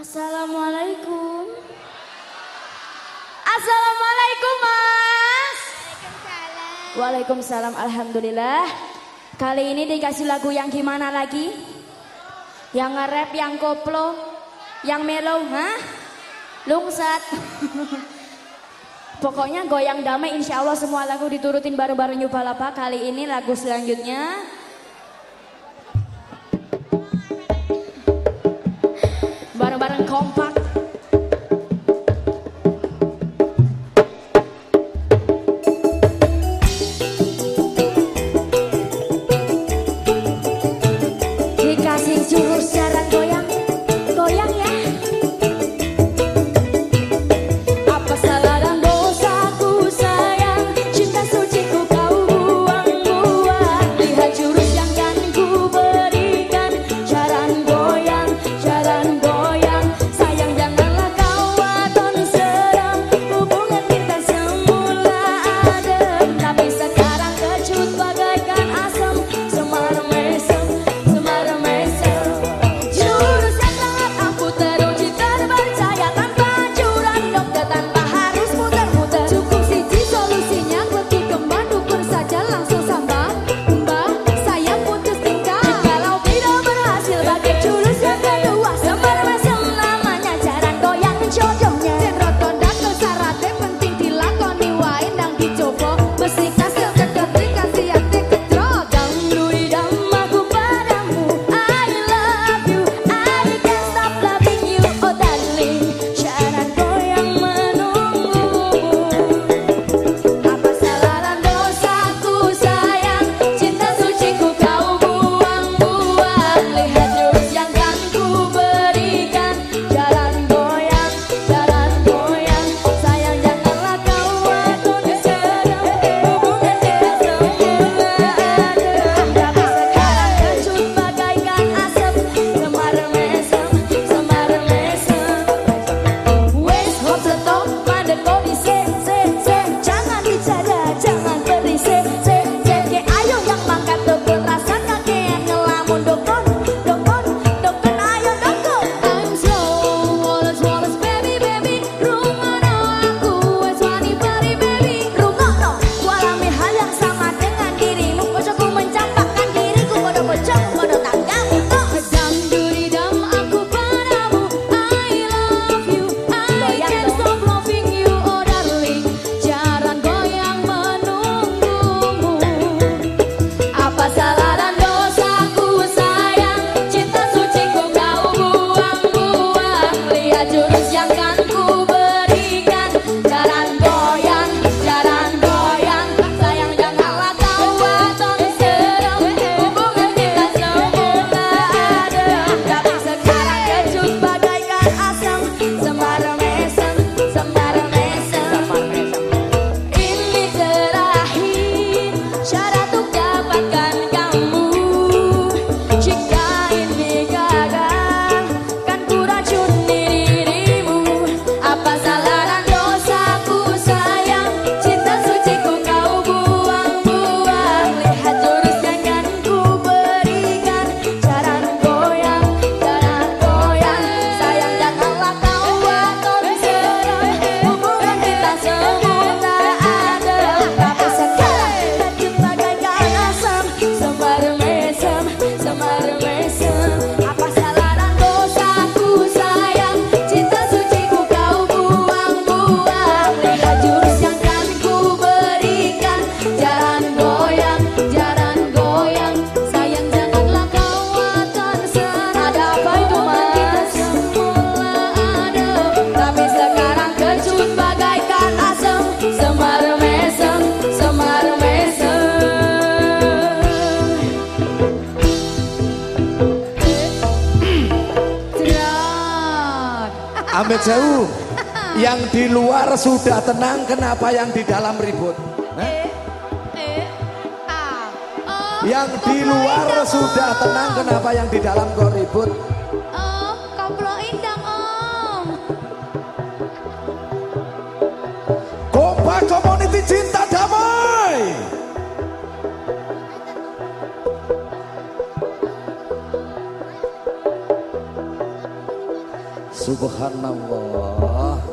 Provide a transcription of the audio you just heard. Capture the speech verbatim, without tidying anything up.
Assalamualaikum. Assalamualaikum Mas. Waalaikumsalam. Waalaikumsalam. Alhamdulillah. Kali ini dikasih lagu yang gimana lagi? Yang nge-rap, yang koplo, yang mellow, hah? Lungsat. Pokoknya goyang damai, insya Allah semua lagu diturutin baru-baru Nyubalapa. Kali ini lagu selanjutnya bareng-bareng kompak. Dikasih jurus jalan goyang, goyang ya. Apa salah dan dosaku sayang, cinta suciku kau buang-buang. Lihat jurus yang kan ku berikan, jalan goyang, jalan goyang. Sayang janganlah kau waton seram, hubungan kita semula adem, tapi sekarang kecut bagaikan asam, semar mesem, semar mesem. Jurus yang sangat ampuh teruji terpercaya, tanpa anjuran dokter, tanpa harus muter-muter. Cukup siji solusinya, klik kembang dukun saja langsung sambal. Mbak, saya putus tingkah. Kalau tidak berhasil pakai jurus yang kedua, semar mesem namanya, jalan goyang jodohnya. Sendro tondak kesarate penting dilakoni wae nang dicoba. Mesti kasil kedoti kasih hati kedro. Dangdui damaku padamu, I love you, I can't stop loving you, oh darling. Jalan goyang menunggumu. Apa salah dan dosaku sayang, cinta suciku kau buang-buang. Lihat jurus yang kan ku berikan, jalan goyang, jalan goyang. Sayang janganlah kau waton seram, hubungan kita semula adem, tapi sekarang kecut bagaikan asap, semar mesem, semar mesem. Wes hop stop, mandek body se se se, jangan bicara, jangan berisik se se. Ke ayo yang mangkat dokon, rasa kakean ngelamun dokon, dokon, dokon ayo dokon. I'm slow, wallace wallace baby baby, rungono aku wes wani bari baby, rungono. Ku alami hal yang sama dengan dirimu, bojoku mencampakkan diriku, bodoh bojoku bodoh tanggamu. Dam duri dam aku padamu, I love you, I can't stop loving you, oh darling. Jalan goyang menunggumu. Apa salah dan dosaku sayang, cinta suciku kau buang-buang. Lihat jurus yang kan ku berikan, jalan goyang, jalan goyang. Sayang janganlah kau waton seram, hubungan kita semula adem, tapi sekarang kecut bagaikan asam, semar mesem, semar mesem. Ini terakhir syarat untuk dapatkan kamu. Jika ini gagal, kan ku racuni dirimu. Apa salah dan dosaku sayang, cinta suciku kau buang-buang. Lihat jurus yang kan ku berikan, jalan goyang, jalan goyang. Sayang janganlah kau waton seram, hubungan kita semula adem, tapi sekarang kecut bagaikan asam, semar mesem, semar mesem. Apa salah dan dosaku sayang, cinta suciku kau buang-buang. Lihat jurus yang kan ku berikan, jalan goyang, jalan goyang. Sayang janganlah kau waton seram, ada apa itu mas? Semula adem, tapi sekarang kecut bagaikan asam, semar mesem, semar mesem. Cerat. Amit jauh. Yang di luar sudah tenang, kenapa yang di dalam ribut? Hah? Eh, ah, oh, Yang di luar sudah tenang, kenapa yang di dalam kok ribut? oh, koploin dong om. Kompak Community Cinta Damai. Subhanallah.